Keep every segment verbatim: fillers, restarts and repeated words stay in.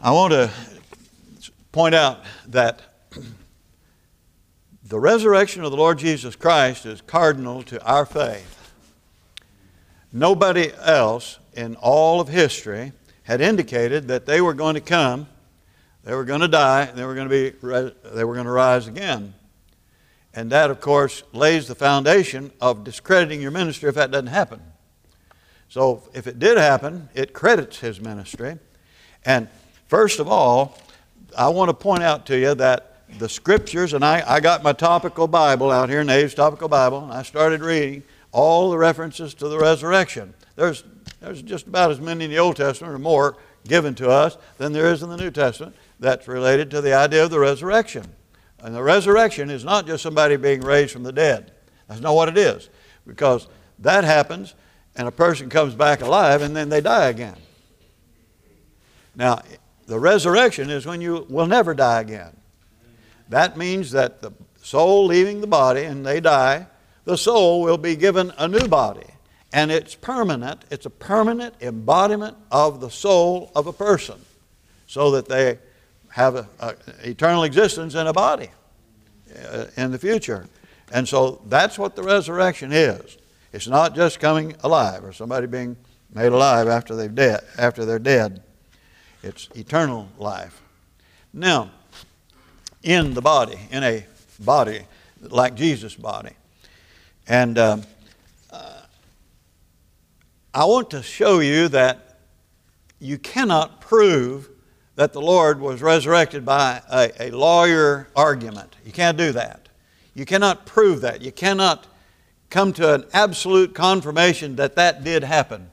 I want to point out that the resurrection of the Lord Jesus Christ is cardinal to our faith. Nobody else in all of history had indicated that they were going to come, they were going to die, and they were going to be, they were going to rise again. And that, of course, lays the foundation of discrediting your ministry if that doesn't happen. So if it did happen, it credits his ministry. And first of all, I want to point out to you that the Scriptures, and I, I got my topical Bible out here, Nave's Topical Bible, and I started reading all the references to the resurrection. There's, there's just about as many in the Old Testament or more given to us than there is in the New Testament that's related to the idea of the resurrection. And the resurrection is not just somebody being raised from the dead. That's not what it is. Because that happens and a person comes back alive and then they die again. Now, the resurrection is when you will never die again. That means that the soul leaving the body and they die, the soul will be given a new body. And it's permanent. It's a permanent embodiment of the soul of a person so that they have an eternal existence in a body uh, in the future. And so that's what the resurrection is. It's not just coming alive or somebody being made alive after they've dead, after they're dead. It's eternal life. Now, in the body, in a body like Jesus' body. And um, uh, I want to show you that you cannot prove that the Lord was resurrected by a, a lawyer argument. You can't do that. You cannot prove that. You cannot come to an absolute confirmation that that did happen.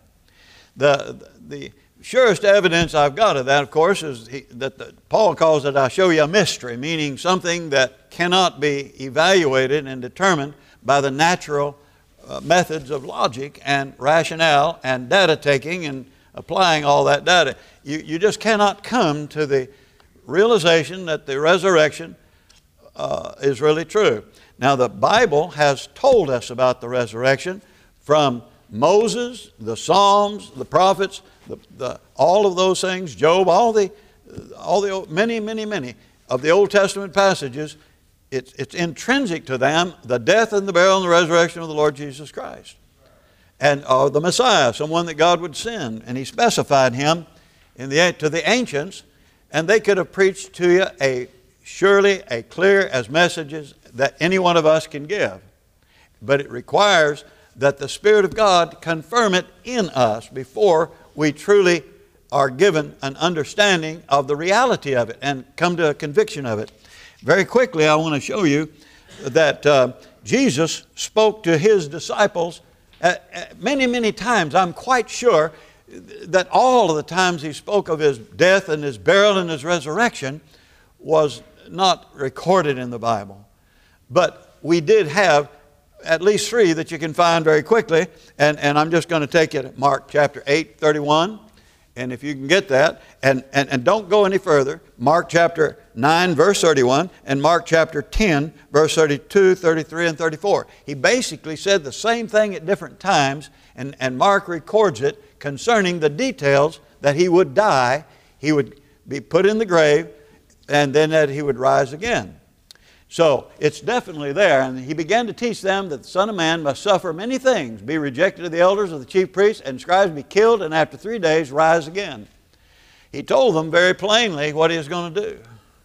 The, the surest evidence I've got of that, of course, is he, that the, Paul calls it, I show you a mystery, meaning something that cannot be evaluated and determined by the natural uh, methods of logic and rationale and data taking and applying all that data. You, you just cannot come to the realization that the resurrection uh, is really true. Now, the Bible has told us about the resurrection from Moses, the Psalms, the prophets, the, the, all of those things, Job, all the, all the many, many, many of the Old Testament passages. It's, it's intrinsic to them, the death and the burial and the resurrection of the Lord Jesus Christ. And uh, the Messiah, someone that God would send. And He specified Him in the, to the ancients, and they could have preached to you a surely a clear as messages that any one of us can give. But it requires that the Spirit of God confirm it in us before we truly are given an understanding of the reality of it and come to a conviction of it. Very quickly, I want to show you that uh, Jesus spoke to His disciples uh, many, many times. I'm quite sure that all of the times He spoke of His death and His burial and His resurrection was not recorded in the Bible. But we did have at least three that you can find very quickly. And, and I'm just going to take you to Mark chapter eight, thirty-one. And if you can get that, and, and, and don't go any further, Mark chapter nine, verse thirty-one, and Mark chapter ten, verse thirty-two, thirty-three, and thirty-four. He basically said the same thing at different times, and, and Mark records it concerning the details that He would die, He would be put in the grave, and then that He would rise again. So it's definitely there. And He began to teach them that the Son of Man must suffer many things, be rejected of the elders of the chief priests and scribes, be killed, and after three days rise again. He told them very plainly what He was going to do,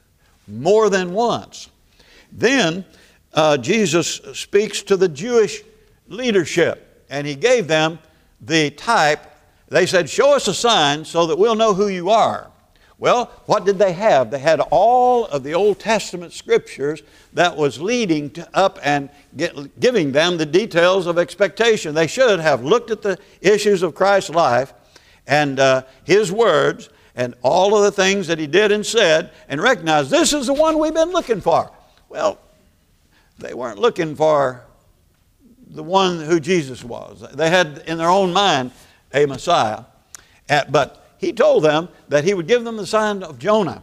more than once. Then uh, Jesus speaks to the Jewish leadership, and He gave them the type. They said, show us a sign so that we'll know who you are. Well, what did they have? They had all of the Old Testament scriptures that was leading to up and get, giving them the details of expectation. They should have looked at the issues of Christ's life and uh, His words and all of the things that He did and said and recognized this is the one we've been looking for. Well, they weren't looking for the one who Jesus was. They had in their own mind a Messiah, but He told them that He would give them the sign of Jonah.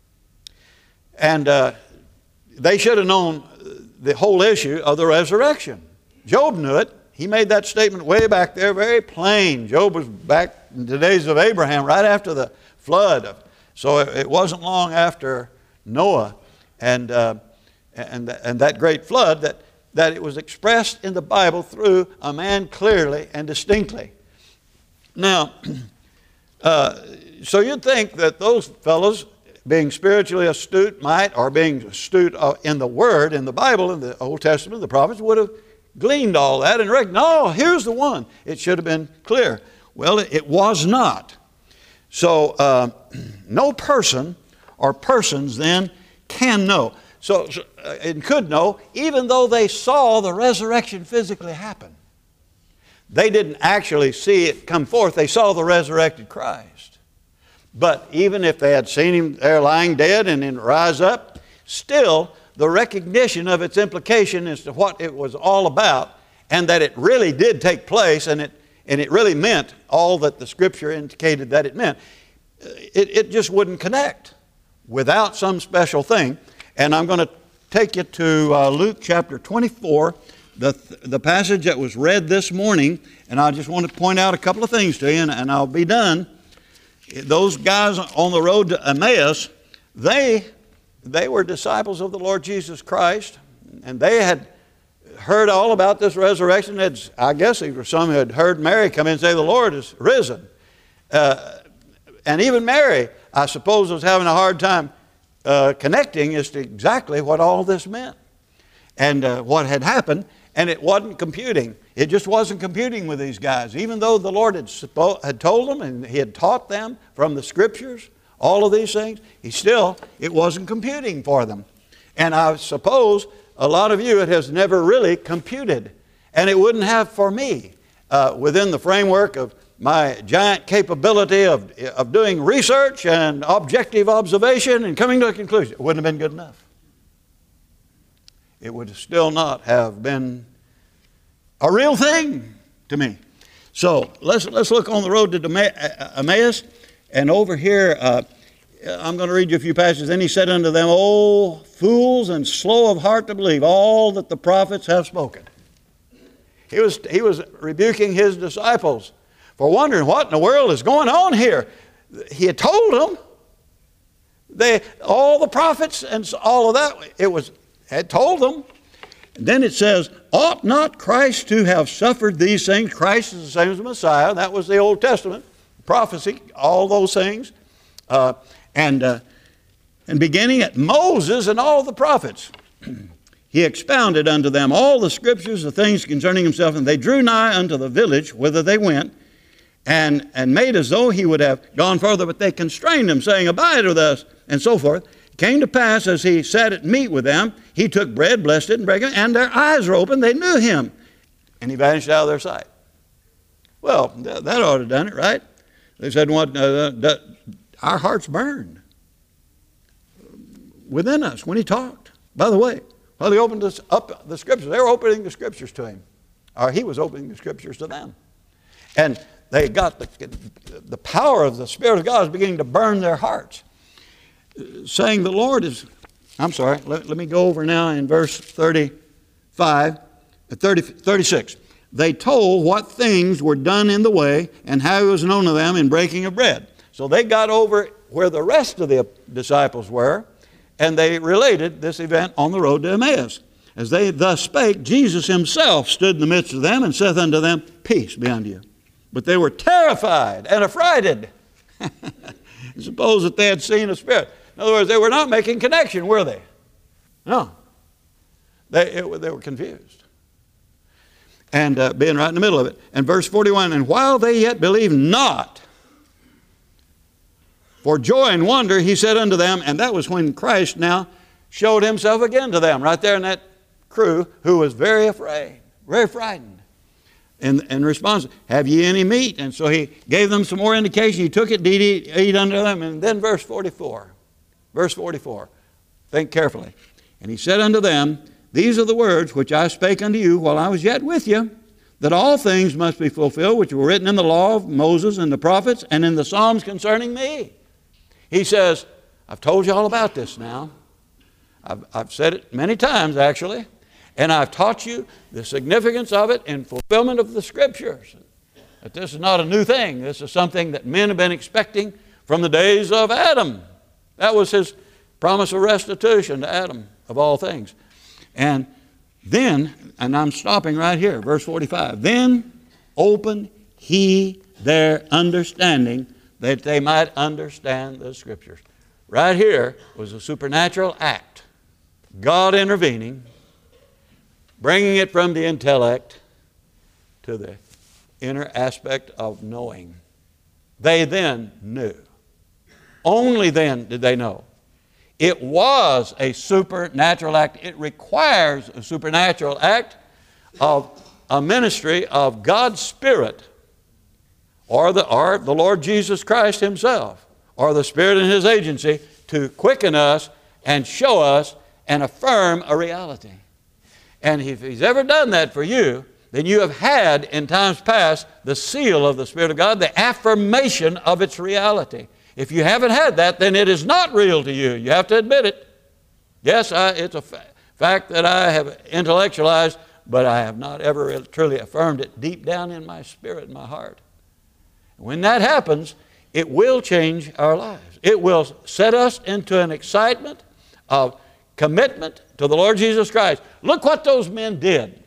And uh, they should have known the whole issue of the resurrection. Job knew it. He made that statement way back there, very plain. Job was back in the days of Abraham, right after the flood of So it, it wasn't long after Noah and, uh, and, and that great flood that, that it was expressed in the Bible through a man clearly and distinctly. Now, uh, so you'd think that those fellows, being spiritually astute, might, or being astute in the Word, in the Bible, in the Old Testament, the prophets, would have gleaned all that and recognized, no, here's the one. It should have been clear. Well, it, it was not. So, uh, no person or persons then can know. So, so uh, it could know, even though they saw the resurrection physically happen. They didn't actually see it come forth. They saw the resurrected Christ. But even if they had seen him there lying dead and then rise up, still the recognition of its implication as to what it was all about, and that it really did take place, and it, and it really meant all that the Scripture indicated that it meant, it, it just wouldn't connect without some special thing. And I'm going to take you to uh, Luke chapter twenty-four, the, the passage that was read this morning, and I just want to point out a couple of things to you, and, and I'll be done. Those guys on the road to Emmaus, they, they were disciples of the Lord Jesus Christ, and they had heard all about this resurrection. Had, I guess there were some who had heard Mary come in and say, the Lord is risen. Uh, and even Mary, I suppose, was having a hard time uh, connecting as to exactly what all this meant and uh, what had happened. And it wasn't computing. It just wasn't computing with these guys. Even though the Lord had, suppo- had told them and He had taught them from the Scriptures, all of these things, He still, it wasn't computing for them. And I suppose a lot of you, it has never really computed. And it wouldn't have for me uh, within the framework of my giant capability of, of doing research and objective observation and coming to a conclusion. It wouldn't have been good enough. It would still not have been a real thing to me. So let's, let's look on the road to Emmaus. And over here, uh, I'm going to read you a few passages. Then He said unto them, O fools and slow of heart to believe all that the prophets have spoken. He was, he was rebuking His disciples for wondering what in the world is going on here. He had told them. They, all the prophets and all of that, it was had told them. And then it says, ought not Christ to have suffered these things? Christ is the same as the Messiah. That was the Old Testament prophecy, all those things. Uh, and, uh, and beginning at Moses and all the prophets, He expounded unto them all the Scriptures, the things concerning Himself. And they drew nigh unto the village whither they went, and, and made as though He would have gone further. But they constrained Him, saying, abide with us, and so forth. Came to pass, as He sat at meat with them, He took bread, blessed it, and broke it, and their eyes were opened. They knew Him, and He vanished out of their sight. Well, that, that ought to have done it, right? They said, "What? Uh, that, our hearts burned within us when He talked." By the way, while He opened us up the Scriptures, they were opening the Scriptures to Him, or He was opening the Scriptures to them, and they got the the power of the Spirit of God is beginning to burn their hearts. Saying the Lord is, I'm sorry, let, let me go over now in verse thirty-five, thirty, thirty-six. They told what things were done in the way and how it was known to them in breaking of bread. So they got over where the rest of the disciples were, and they related this event on the road to Emmaus. As they thus spake, Jesus Himself stood in the midst of them and saith unto them, peace be unto you. But they were terrified and affrighted. Suppose that they had seen a spirit. In other words, they were not making connection, were they? No. They, it, they were confused. And uh, being right in the middle of it. And verse forty-one, and while they yet believed not, for joy and wonder, He said unto them, and that was when Christ now showed Himself again to them, right there in that crew who was very afraid, very frightened. In, in response, have ye any meat? And so He gave them some more indication. He took it to eat, eat unto them. And then verse forty-four. Verse forty-four. Think carefully. And He said unto them, these are the words which I spake unto you while I was yet with you, that all things must be fulfilled which were written in the law of Moses and the prophets and in the Psalms concerning me. He says, I've told you all about this now. I've, I've said it many times actually. And I've taught you the significance of it in fulfillment of the Scriptures. That this is not a new thing. This is something that men have been expecting from the days of Adam. That was his promise of restitution to Adam of all things. And then, and I'm stopping right here, verse forty-five, then opened he their understanding that they might understand the Scriptures. Right here was a supernatural act. God intervening, bringing it from the intellect to the inner aspect of knowing. They then knew. Only then did they know. It was a supernatural act. It requires a supernatural act of a ministry of God's Spirit, or the, or the Lord Jesus Christ Himself, or the Spirit in His agency, to quicken us and show us and affirm a reality. And if He's ever done that for you, then you have had in times past the seal of the Spirit of God, the affirmation of its reality. If you haven't had that, then it is not real to you. You have to admit it. Yes, I, it's a fa- fact that I have intellectualized, but I have not ever truly affirmed it deep down in my spirit and my heart. When that happens, it will change our lives. It will set us into an excitement of commitment to the Lord Jesus Christ. Look what those men did.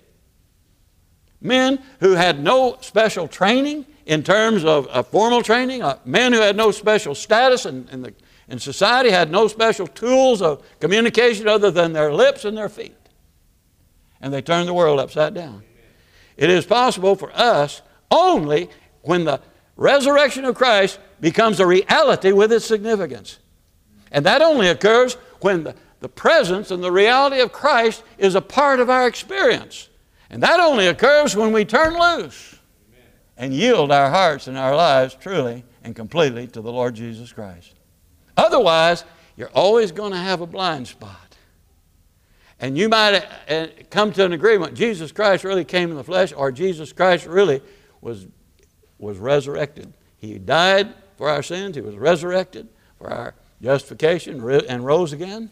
Men who had no special training in terms of, of formal training, uh, men who had no special status in, in, the, in society, had no special tools of communication other than their lips and their feet. And they turned the world upside down. It is possible for us only when the resurrection of Christ becomes a reality with its significance. And that only occurs when the, the presence and the reality of Christ is a part of our experience. And that only occurs when we turn loose and yield our hearts and our lives truly and completely to the Lord Jesus Christ. Otherwise, you're always going to have a blind spot. And you might come to an agreement, Jesus Christ really came in the flesh, or Jesus Christ really was, was resurrected. He died for our sins. He was resurrected for our justification and rose again.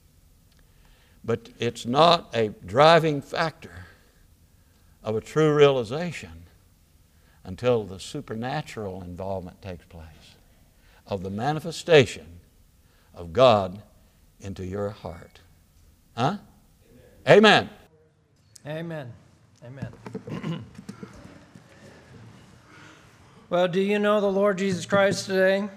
But it's not a driving factor of a true realization until the supernatural involvement takes place of the manifestation of God into your heart. Huh? Amen. Amen. Amen. Well, do you know the Lord Jesus Christ today? Amen.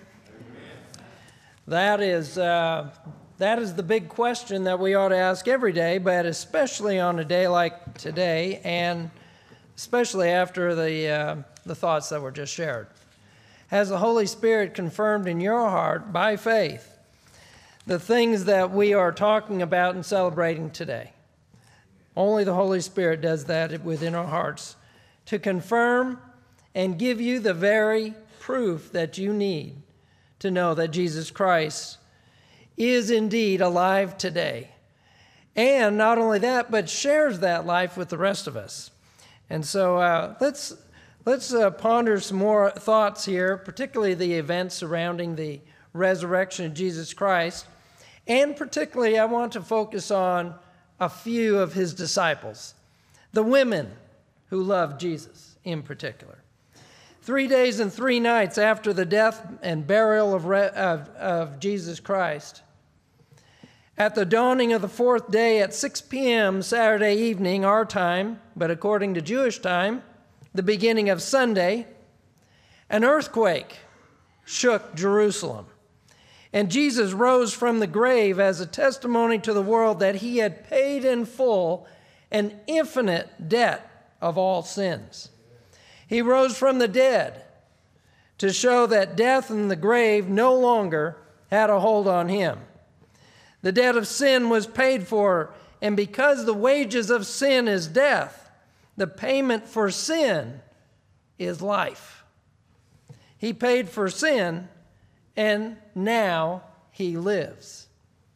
That is, uh, that is the big question that we ought to ask every day, but especially on a day like today, and especially after the, uh, the thoughts that were just shared. Has the Holy Spirit confirmed in your heart by faith the things that we are talking about and celebrating today? Only the Holy Spirit does that within our hearts to confirm and give you the very proof that you need to know that Jesus Christ is indeed alive today. And not only that, but shares that life with the rest of us. And so uh, let's, let's uh, ponder some more thoughts here, particularly the events surrounding the resurrection of Jesus Christ. And particularly, I want to focus on a few of his disciples, the women who loved Jesus in particular. Three days and three nights after the death and burial of, of, of Jesus Christ, at the dawning of the fourth day at six p.m. Saturday evening, our time, but according to Jewish time, the beginning of Sunday, an earthquake shook Jerusalem. And Jesus rose from the grave as a testimony to the world that he had paid in full an infinite debt of all sins. He rose from the dead to show that death and the grave no longer had a hold on him. The debt of sin was paid for, and because the wages of sin is death, the payment for sin is life. He paid for sin, and now he lives.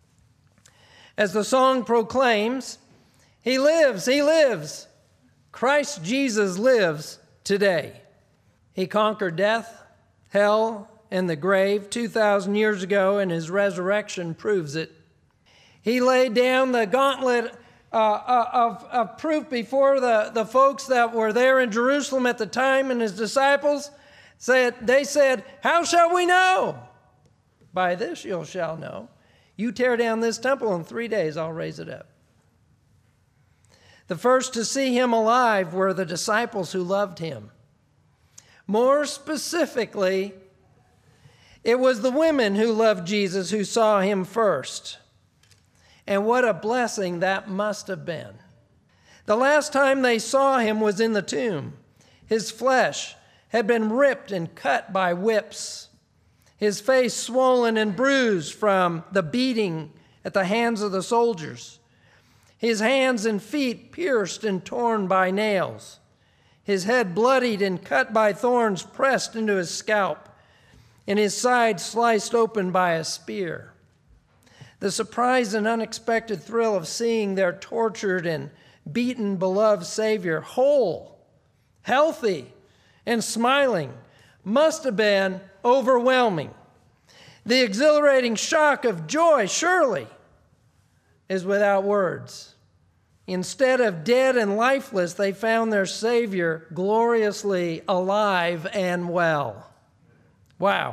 As the song proclaims, he lives, he lives. Christ Jesus lives today. He conquered death, hell, and the grave two thousand years ago, and his resurrection proves it. He laid down the gauntlet uh, of, of proof before the, the folks that were there in Jerusalem at the time, and his disciples said, they said, "How shall we know?" By this you shall know. You tear down this temple, in three days I'll raise it up. The first to see him alive were the disciples who loved him. More specifically, it was the women who loved Jesus who saw him first. And what a blessing that must have been. The last time they saw him was in the tomb. His flesh had been ripped and cut by whips, his face swollen and bruised from the beating at the hands of the soldiers, his hands and feet pierced and torn by nails, his head bloodied and cut by thorns pressed into his scalp, and his side sliced open by a spear. The surprise and unexpected thrill of seeing their tortured and beaten beloved Savior whole, healthy, and smiling must have been overwhelming. The exhilarating shock of joy, surely, is without words. Instead of dead and lifeless, they found their Savior gloriously alive and well. Wow.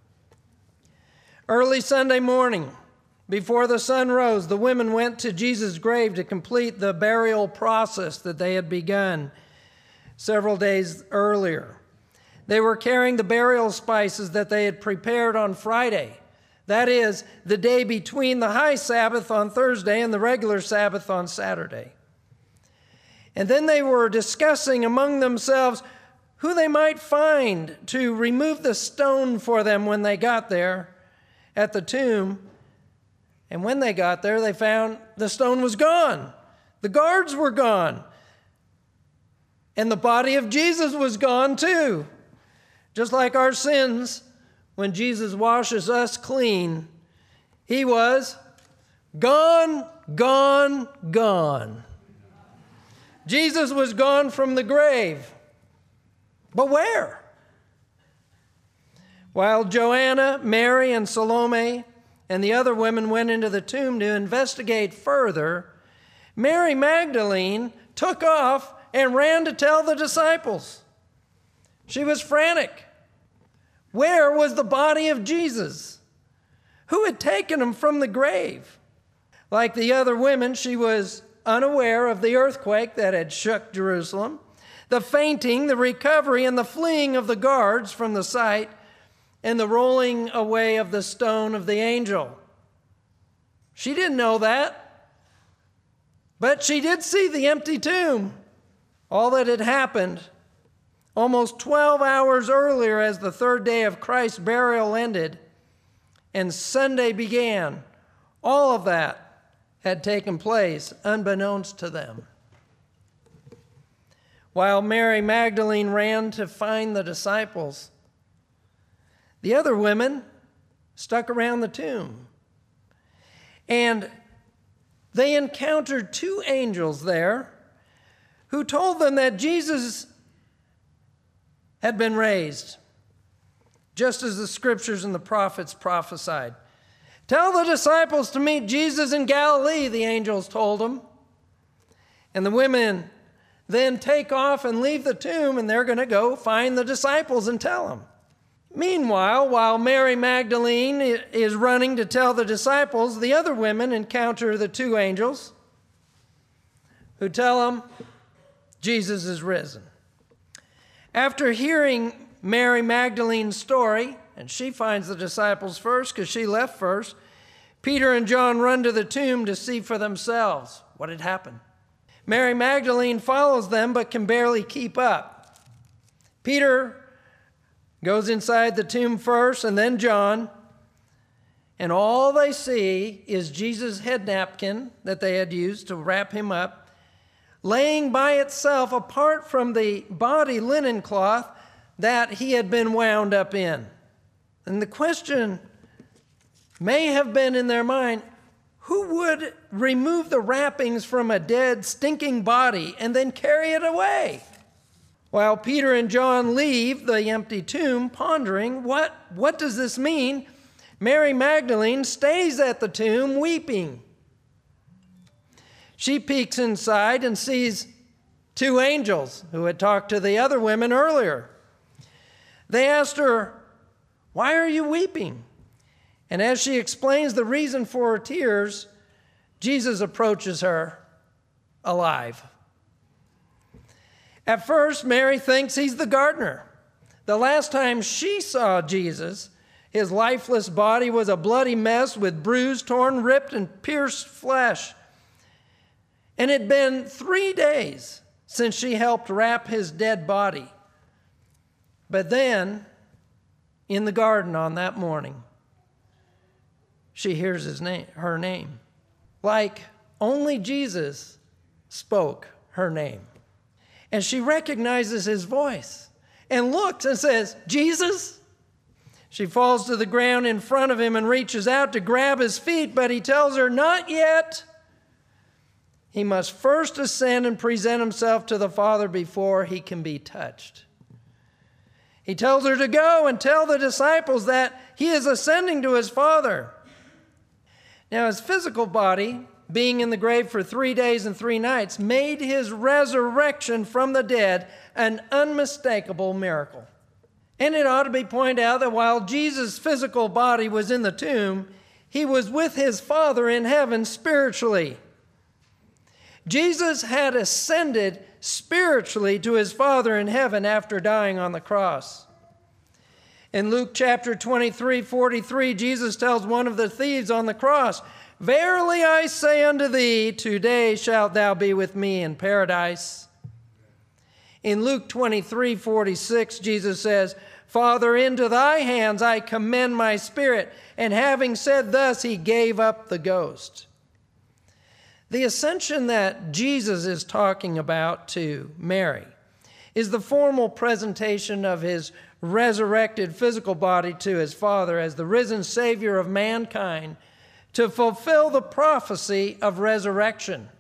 Early Sunday morning, before the sun rose, the women went to Jesus' grave to complete the burial process that they had begun several days earlier. They were carrying the burial spices that they had prepared on Friday. That is, the day between the high Sabbath on Thursday and the regular Sabbath on Saturday. And then they were discussing among themselves who they might find to remove the stone for them when they got there at the tomb. And when they got there, they found the stone was gone. The guards were gone. And the body of Jesus was gone too. Just like our sins, when Jesus washes us clean, he was gone, gone, gone. Jesus was gone from the grave. But where? While Joanna, Mary, and Salome and the other women went into the tomb to investigate further, Mary Magdalene took off and ran to tell the disciples. She was frantic. Where was the body of Jesus? Who had taken him from the grave? Like the other women, she was unaware of the earthquake that had shook Jerusalem, the fainting, the recovery, and the fleeing of the guards from the site, and the rolling away of the stone of the angel. She didn't know that, but she did see the empty tomb. All that had happened almost twelve hours earlier as the third day of Christ's burial ended and Sunday began, all of that had taken place unbeknownst to them. While Mary Magdalene ran to find the disciples, the other women stuck around the tomb. And they encountered two angels there who told them that Jesus had been raised, just as the scriptures and the prophets prophesied. Tell the disciples to meet Jesus in Galilee, the angels told them. And the women then take off and leave the tomb, and they're going to go find the disciples and tell them. Meanwhile, while Mary Magdalene is running to tell the disciples, the other women encounter the two angels who tell them Jesus is risen. After hearing Mary Magdalene's story, and she finds the disciples first because she left first, Peter and John run to the tomb to see for themselves what had happened. Mary Magdalene follows them but can barely keep up. Peter goes inside the tomb first, and then John, and all they see is Jesus' head napkin that they had used to wrap him up, laying by itself apart from the body linen cloth that he had been wound up in. And the question may have been in their mind, who would remove the wrappings from a dead, stinking body and then carry it away? While Peter and John leave the empty tomb, pondering, what, what does this mean? Mary Magdalene stays at the tomb weeping. She peeks inside and sees two angels who had talked to the other women earlier. They asked her, "Why are you weeping?" And as she explains the reason for her tears, Jesus approaches her alive. At first, Mary thinks he's the gardener. The last time she saw Jesus, his lifeless body was a bloody mess with bruised, torn, ripped, and pierced flesh. And it had been three days since she helped wrap his dead body. But then, in the garden on that morning, she hears his name, her name, like only Jesus spoke her name. And she recognizes his voice and looks and says, "Jesus?" She falls to the ground in front of him and reaches out to grab his feet, but he tells her, "Not yet. He must first ascend and present himself to the Father before he can be touched." He tells her to go and tell the disciples that he is ascending to his Father. Now, his physical body, being in the grave for three days and three nights, made his resurrection from the dead an unmistakable miracle. And it ought to be pointed out that while Jesus' physical body was in the tomb, he was with his Father in heaven spiritually. Jesus had ascended spiritually to his Father in heaven after dying on the cross. In Luke chapter twenty-three, forty-three, Jesus tells one of the thieves on the cross, "Verily I say unto thee, today shalt thou be with me in paradise." In Luke twenty-three, forty-six, Jesus says, "Father, into thy hands I commend my spirit." And having said thus, he gave up the ghost. The ascension that Jesus is talking about to Mary is the formal presentation of his resurrected physical body to his Father as the risen Savior of mankind to fulfill the prophecy of resurrection.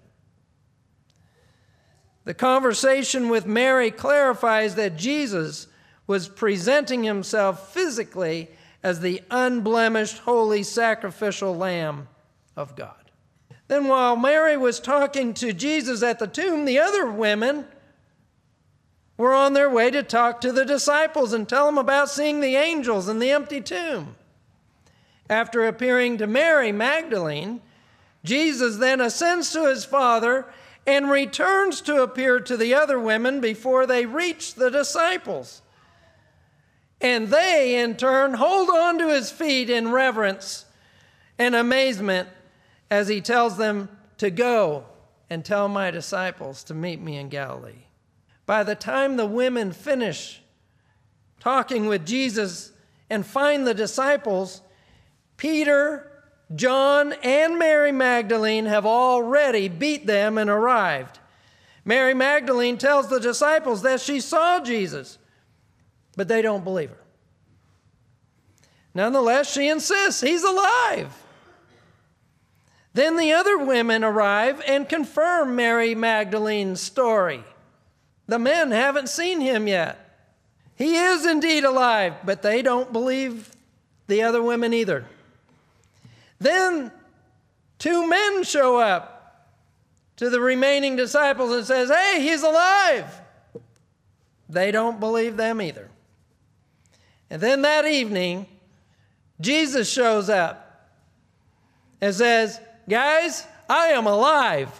The conversation with Mary clarifies that Jesus was presenting himself physically as the unblemished, holy, sacrificial Lamb of God. Then while Mary was talking to Jesus at the tomb, the other women were on their way to talk to the disciples and tell them about seeing the angels in the empty tomb. After appearing to Mary Magdalene, Jesus then ascends to his Father and returns to appear to the other women before they reach the disciples. And they, in turn, hold on to his feet in reverence and amazement as he tells them to go and tell my disciples to meet me in Galilee. By the time the women finish talking with Jesus and find the disciples, Peter, John, and Mary Magdalene have already beat them and arrived. Mary Magdalene tells the disciples that she saw Jesus, but they don't believe her. Nonetheless, she insists he's alive. Then the other women arrive and confirm Mary Magdalene's story. The men haven't seen him yet. He is indeed alive, but they don't believe the other women either. Then two men show up to the remaining disciples and says, "Hey, he's alive." They don't believe them either. And then that evening, Jesus shows up and says, "Guys, I am alive."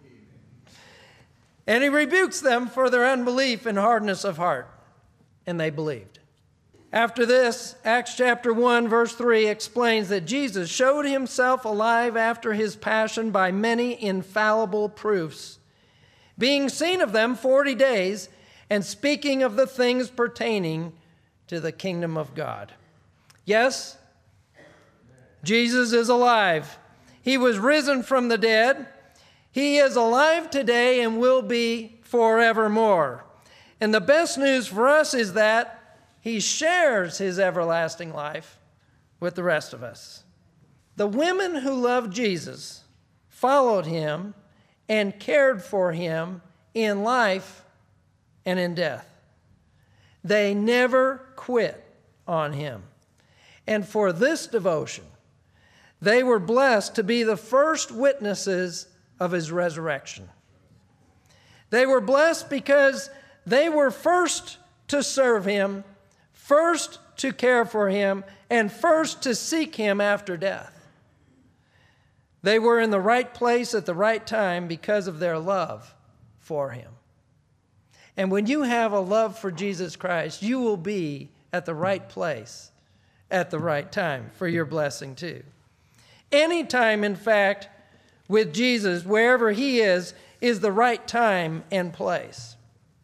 And he rebukes them for their unbelief and hardness of heart. And they believed. After this, Acts chapter one, verse three explains that Jesus showed himself alive after his passion by many infallible proofs, being seen of them forty days, and speaking of the things pertaining to the kingdom of God. Yes, Jesus is alive. He was risen from the dead. He is alive today and will be forevermore. And the best news for us is that he shares his everlasting life with the rest of us. The women who loved Jesus followed him and cared for him in life and in death. They never quit on him. And for this devotion, they were blessed to be the first witnesses of his resurrection. They were blessed because they were first to serve him, first to care for him and first to seek him after death. They were in the right place at the right time because of their love for him. And when you have a love for Jesus Christ, you will be at the right place at the right time for your blessing too. Any time, in fact, with Jesus, wherever he is, is the right time and place.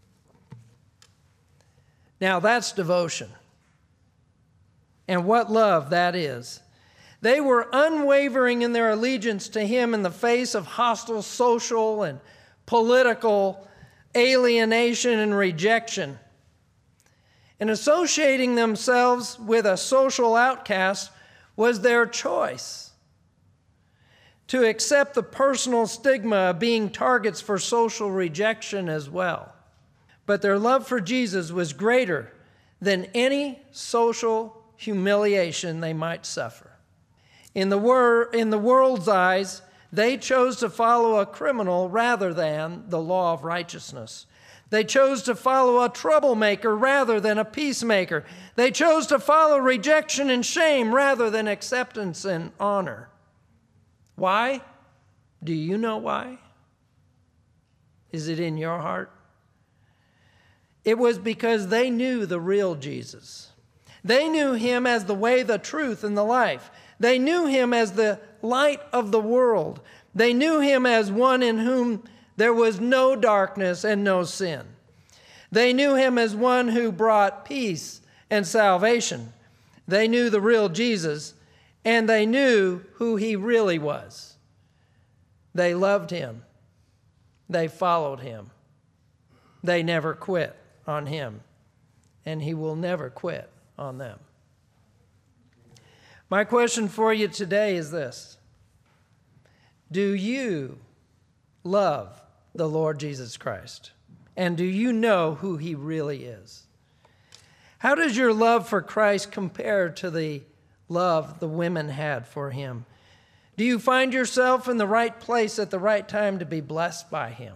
Now that's devotion. And what love that is. They were unwavering in their allegiance to him in the face of hostile social and political alienation and rejection. And associating themselves with a social outcast was their choice. To accept the personal stigma of being targets for social rejection as well. But their love for Jesus was greater than any social humiliation they might suffer. In the, wor- in the world's eyes, they chose to follow a criminal rather than the law of righteousness. They chose to follow a troublemaker rather than a peacemaker. They chose to follow rejection and shame rather than acceptance and honor. Why? Do you know why? Is it in your heart? It was because they knew the real Jesus. They knew him as the way, the truth, and the life. They knew him as the light of the world. They knew him as one in whom there was no darkness and no sin. They knew him as one who brought peace and salvation. They knew the real Jesus, and they knew who he really was. They loved him. They followed him. They never quit on him, and he will never quit on them. My question for you today is this: do you love the Lord Jesus Christ? And do you know who he really is? How does your love for Christ compare to the love the women had for him? Do you find yourself in the right place at the right time to be blessed by him?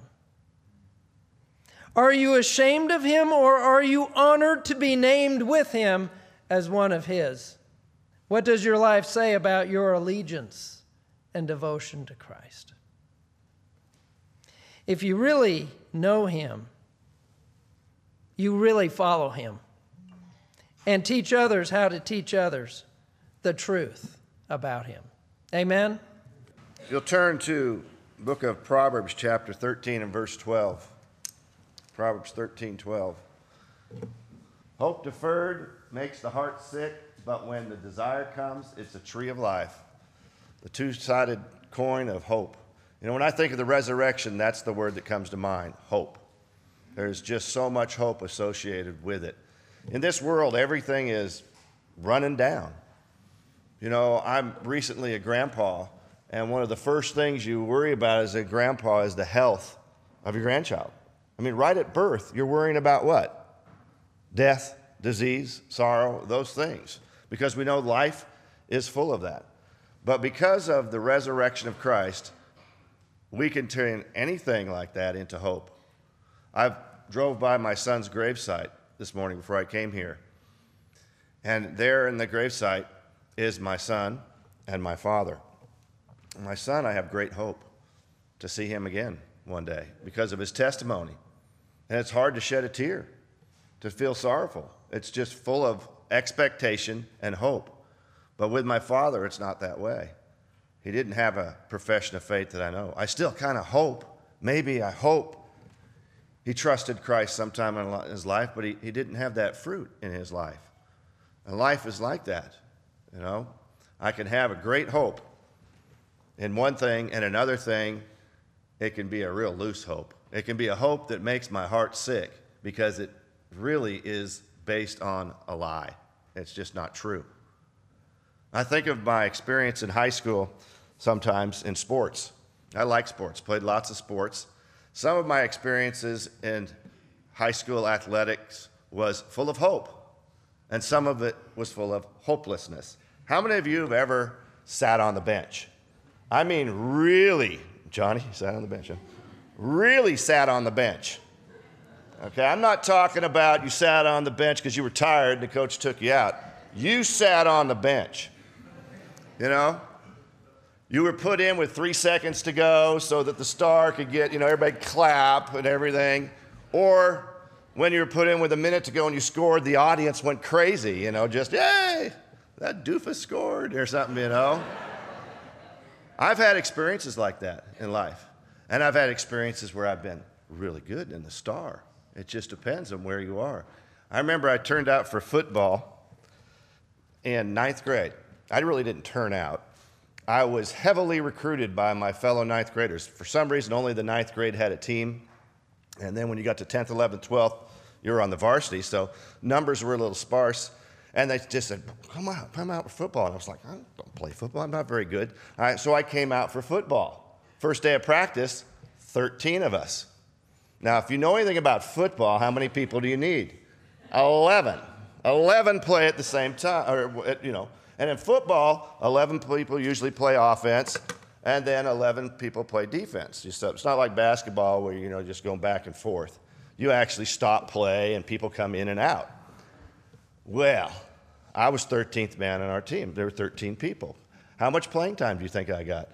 Are you ashamed of him, or are you honored to be named with him as one of his? What does your life say about your allegiance and devotion to Christ? If you really know him, you really follow him and teach others how to teach others the truth about him. Amen? You'll turn to the book of Proverbs chapter thirteen and verse twelve. Proverbs thirteen, twelve. Hope deferred makes the heart sick, but when the desire comes, it's a tree of life. The two-sided coin of hope. You know, when I think of the resurrection, that's the word that comes to mind, hope. There's just so much hope associated with it. In this world, everything is running down. You know, I'm recently a grandpa, and one of the first things you worry about as a grandpa is the health of your grandchild. I mean, right at birth, you're worrying about what? Death, disease, sorrow, those things. Because we know life is full of that. But because of the resurrection of Christ, we can turn anything like that into hope. I drove by my son's gravesite this morning before I came here. And there in the gravesite is my son and my father. My son, I have great hope to see him again one day because of his testimony. And it's hard to shed a tear, to feel sorrowful. It's just full of expectation and hope. But with my father, it's not that way. He didn't have a profession of faith that I know. I still kind of hope, maybe I hope he trusted Christ sometime in his life, but he, he didn't have that fruit in his life. And life is like that, you know. I can have a great hope in one thing, and another thing, it can be a real loose hope. It can be a hope that makes my heart sick because it really is based on a lie. It's just not true. I think of my experience in high school sometimes in sports. I like sports, played lots of sports. Some of my experiences in high school athletics was full of hope, and some of it was full of hopelessness. How many of you have ever sat on the bench? I mean, really, Johnny, sat on the bench, huh? Really sat on the bench. Okay, I'm not talking about you sat on the bench because you were tired and the coach took you out. You sat on the bench. You know? You were put in with three seconds to go so that the star could get, you know, everybody clap and everything. Or when you were put in with a minute to go and you scored, the audience went crazy, you know, just, yay, that doofus scored or something, you know. I've had experiences like that in life. And I've had experiences where I've been really good in the star. It just depends on where you are. I remember I turned out for football in ninth grade. I really didn't turn out. I was heavily recruited by my fellow ninth graders. For some reason, only the ninth grade had a team. And then when you got to tenth, eleventh, twelfth, you were on the varsity, so numbers were a little sparse. And they just said, come out, come out for football. And I was like, I don't play football, I'm not very good. All right, so I came out for football. First day of practice, thirteen of us. Now, if you know anything about football, how many people do you need? eleven. eleven play at the same time, or, you know. And in football, eleven people usually play offense, and then eleven people play defense. It's not like basketball where, you know, just going back and forth. You actually stop play, and people come in and out. Well, I was thirteenth man on our team. There were thirteen people. How much playing time do you think I got?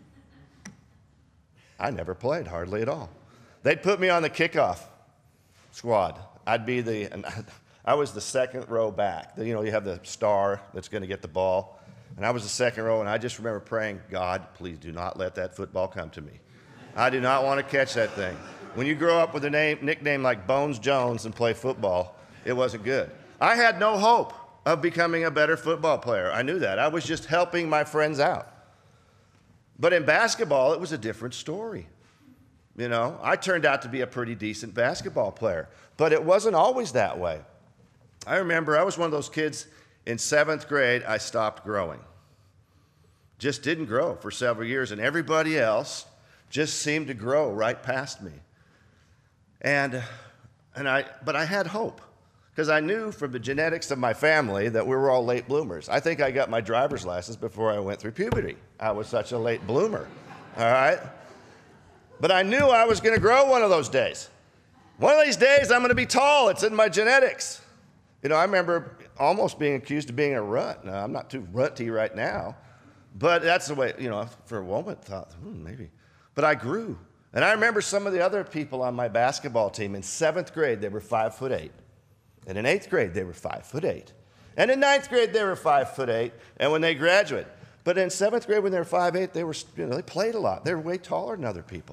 I never played, hardly at all. They'd put me on the kickoff squad. I'd be the, and I was the second row back. You know, you have the star that's going to get the ball. And I was the second row, and I just remember praying, God, please do not let that football come to me. I do not want to catch that thing. When you grow up with a name, nickname like Bones Jones and play football, it wasn't good. I had no hope of becoming a better football player. I knew that. I was just helping my friends out. But in basketball, it was a different story. You know, I turned out to be a pretty decent basketball player, but it wasn't always that way. I remember I was one of those kids in seventh grade, I stopped growing. Just didn't grow for several years, and everybody else just seemed to grow right past me. And, and I, but I had hope, because I knew from the genetics of my family that we were all late bloomers. I think I got my driver's license before I went through puberty. I was such a late bloomer, all right? But I knew I was going to grow one of those days. One of these days, I'm going to be tall. It's in my genetics. You know, I remember almost being accused of being a runt. Now, I'm not too runty right now, but that's the way, you know, for a moment, thought, hmm, maybe. But I grew. And I remember some of the other people on my basketball team. In seventh grade, they were five foot eight. And in eighth grade, they were five foot eight. And in ninth grade, they were five foot eight. And when they graduated. But in seventh grade, when they were five eight, they were, you know, they played a lot. They were way taller than other people.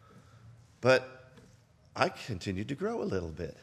But I continued to grow a little bit.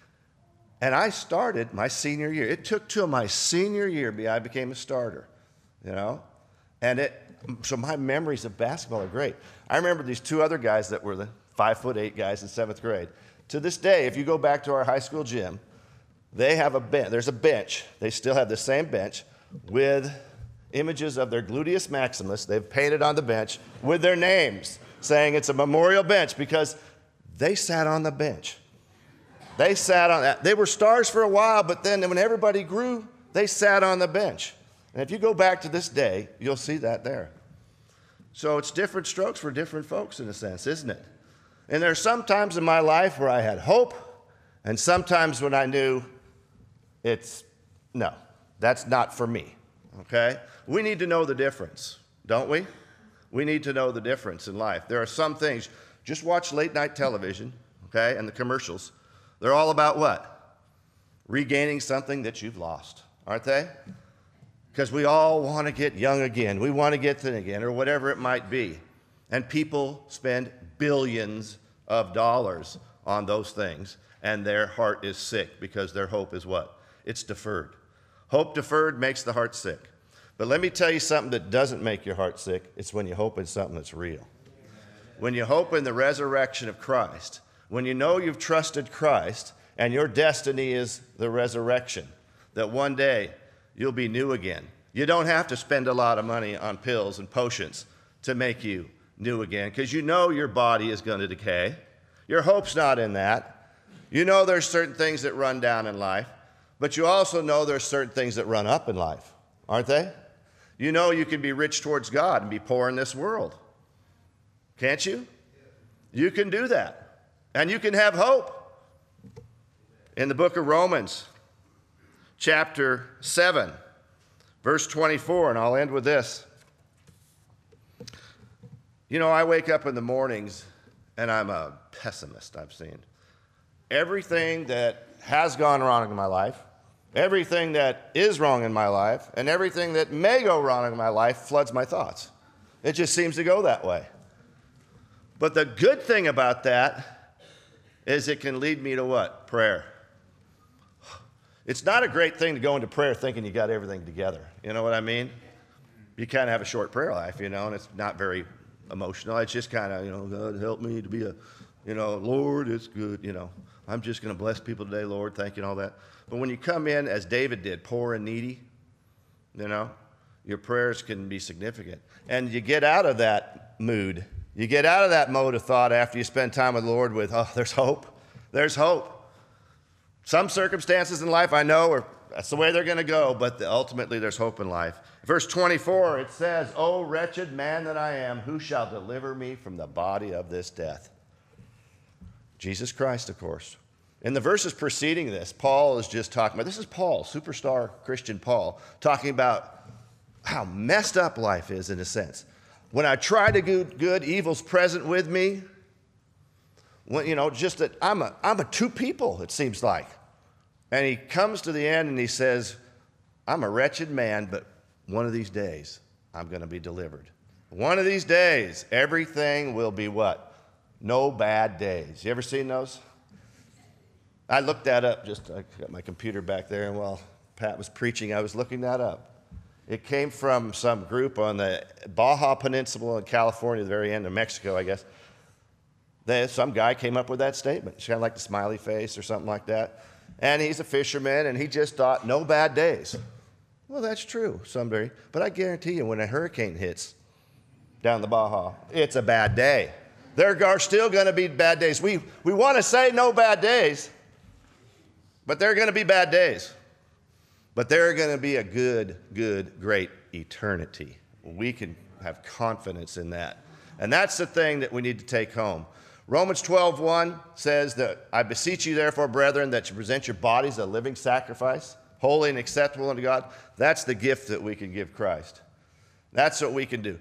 And I started my senior year. It took till my senior year I became a starter, you know? And it, so my memories of basketball are great. I remember these two other guys that were the five foot eight guys in seventh grade. To this day, if you go back to our high school gym, they have a bench. There's a bench. They still have the same bench with images of their gluteus maximus. They've painted on the bench with their names, saying it's a memorial bench because they sat on the bench. They sat on that. They were stars for a while, but then when everybody grew, they sat on the bench. And if you go back to this day, you'll see that there. So it's different strokes for different folks in a sense, isn't it? And there are some times in my life where I had hope, and sometimes when I knew it's, no, that's not for me, okay? We need to know the difference, don't we? We need to know the difference in life. There are some things, just watch late night television, okay, and the commercials. They're all about what? Regaining something that you've lost, aren't they? Because we all want to get young again. We want to get thin again, or whatever it might be. And people spend billions of dollars on those things, and their heart is sick because their hope is what? It's deferred. Hope deferred makes the heart sick. But let me tell you something that doesn't make your heart sick. It's when you hope in something that's real. When you hope in the resurrection of Christ, when you know you've trusted Christ and your destiny is the resurrection, that one day you'll be new again. You don't have to spend a lot of money on pills and potions to make you new again, because you know your body is going to decay. Your hope's not in that. You know there's certain things that run down in life, but you also know there's certain things that run up in life, aren't they? You know you can be rich towards God and be poor in this world. Can't you? You can do that. And you can have hope. In the book of Romans, chapter seven, verse twenty-four, and I'll end with this. You know, I wake up in the mornings and I'm a pessimist, I've seen. Everything that has gone wrong in my life, everything that is wrong in my life, and everything that may go wrong in my life floods my thoughts. It just seems to go that way. But the good thing about that is it can lead me to what? Prayer. It's not a great thing to go into prayer thinking you got everything together. You know what I mean? You kind of have a short prayer life, you know, and it's not very emotional. It's just kind of, you know, God help me to be a, you know, Lord, it's good, you know. I'm just going to bless people today, Lord, thank you and all that. But when you come in, as David did, poor and needy, you know, your prayers can be significant. And you get out of that mood. You get out of that mode of thought after you spend time with the Lord with, oh, there's hope. There's hope. Some circumstances in life I know are, that's the way they're going to go, but the, ultimately there's hope in life. Verse twenty-four, it says, "O wretched man that I am, who shall deliver me from the body of this death?" Jesus Christ, of course. In the verses preceding this, Paul is just talking about, this is Paul, superstar Christian Paul, talking about how messed up life is in a sense. When I try to do good, evil's present with me. When, you know, just that I'm a, I'm a two people, it seems like. And he comes to the end and he says, I'm a wretched man, but one of these days I'm going to be delivered. One of these days, everything will be what? No bad days. You ever seen those? I looked that up, just I got my computer back there, and while Pat was preaching, I was looking that up. It came from some group on the Baja Peninsula in California, the very end of Mexico, I guess. They, some guy came up with that statement. It's kind of like the smiley face or something like that. And he's a fisherman, and he just thought, no bad days. Well, that's true someday. But I guarantee you, when a hurricane hits down the Baja, it's a bad day. There are still going to be bad days. We, we want to say no bad days, but there are going to be bad days. But there are going to be a good, good, great eternity. We can have confidence in that. And that's the thing that we need to take home. Romans twelve one says that, I beseech you therefore, brethren, that you present your bodies a living sacrifice, holy and acceptable unto God. That's the gift that we can give Christ. That's what we can do.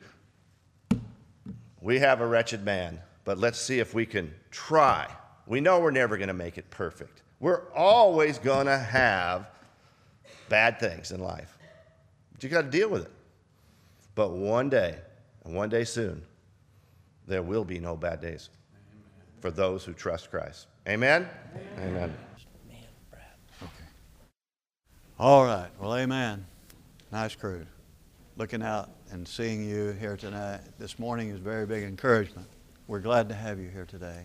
We have a wretched man, but let's see if we can try. We know we're never going to make it perfect. We're always going to have bad things in life. But you got to deal with it. But one day, and one day soon, there will be no bad days for those who trust Christ. Amen? Amen. Amen. Okay. All right. Well, amen. Nice crew. Looking out and seeing you here tonight, this morning is very big encouragement. We're glad to have you here today.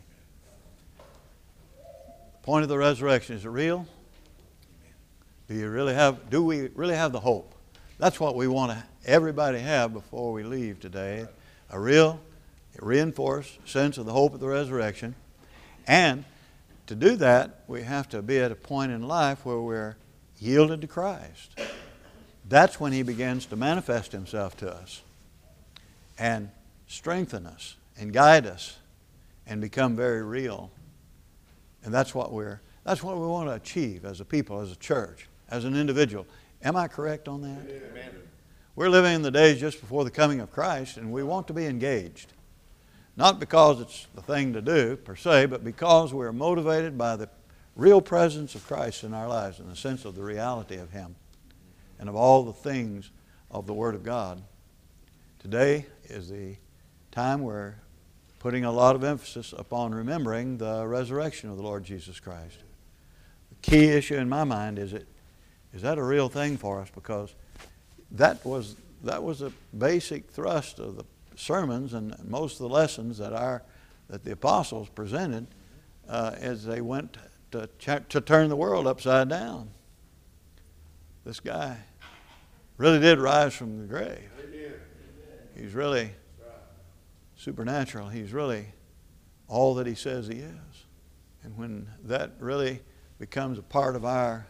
The point of the resurrection, is it real? Do you really have, do we really have the hope? That's what we want to everybody have before we leave today. A real, reinforced sense of the hope of the resurrection. And to do that, we have to be at a point in life where we're yielded to Christ. That's when He begins to manifest Himself to us and strengthen us and guide us and become very real. And that's what we're, that's what we want to achieve as a people, as a church, as an individual. Am I correct on that? Amen. We're living in the days just before the coming of Christ, and we want to be engaged. Not because it's the thing to do, per se, but because we're motivated by the real presence of Christ in our lives and the sense of the reality of Him and of all the things of the Word of God. Today is the time we're putting a lot of emphasis upon remembering the resurrection of the Lord Jesus Christ. The key issue in my mind is, it, is that a real thing for us? Because that was, that was a basic thrust of the sermons and most of the lessons that our that the apostles presented uh, as they went to, to turn the world upside down. This guy really did rise from the grave. He's really supernatural. He's really all that He says He is. And when that really becomes a part of our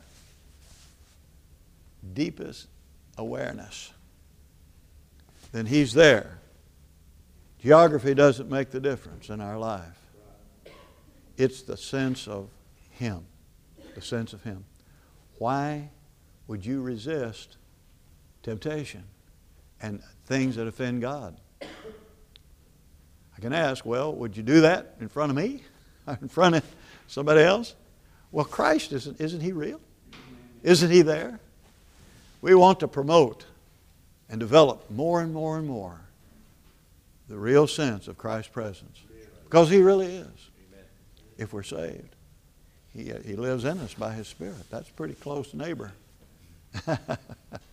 deepest awareness, then He's there. Geography doesn't make the difference in our life. It's the sense of Him. the sense of Him. Why would you resist temptation and things that offend God? I can ask, well, would you do that in front of me? In front of somebody else? Well, Christ, isn't, isn't He real? Isn't He there? We want to promote and develop more and more and more the real sense of Christ's presence. Because He really is. If we're saved. He, he lives in us by His Spirit. That's a pretty close neighbor.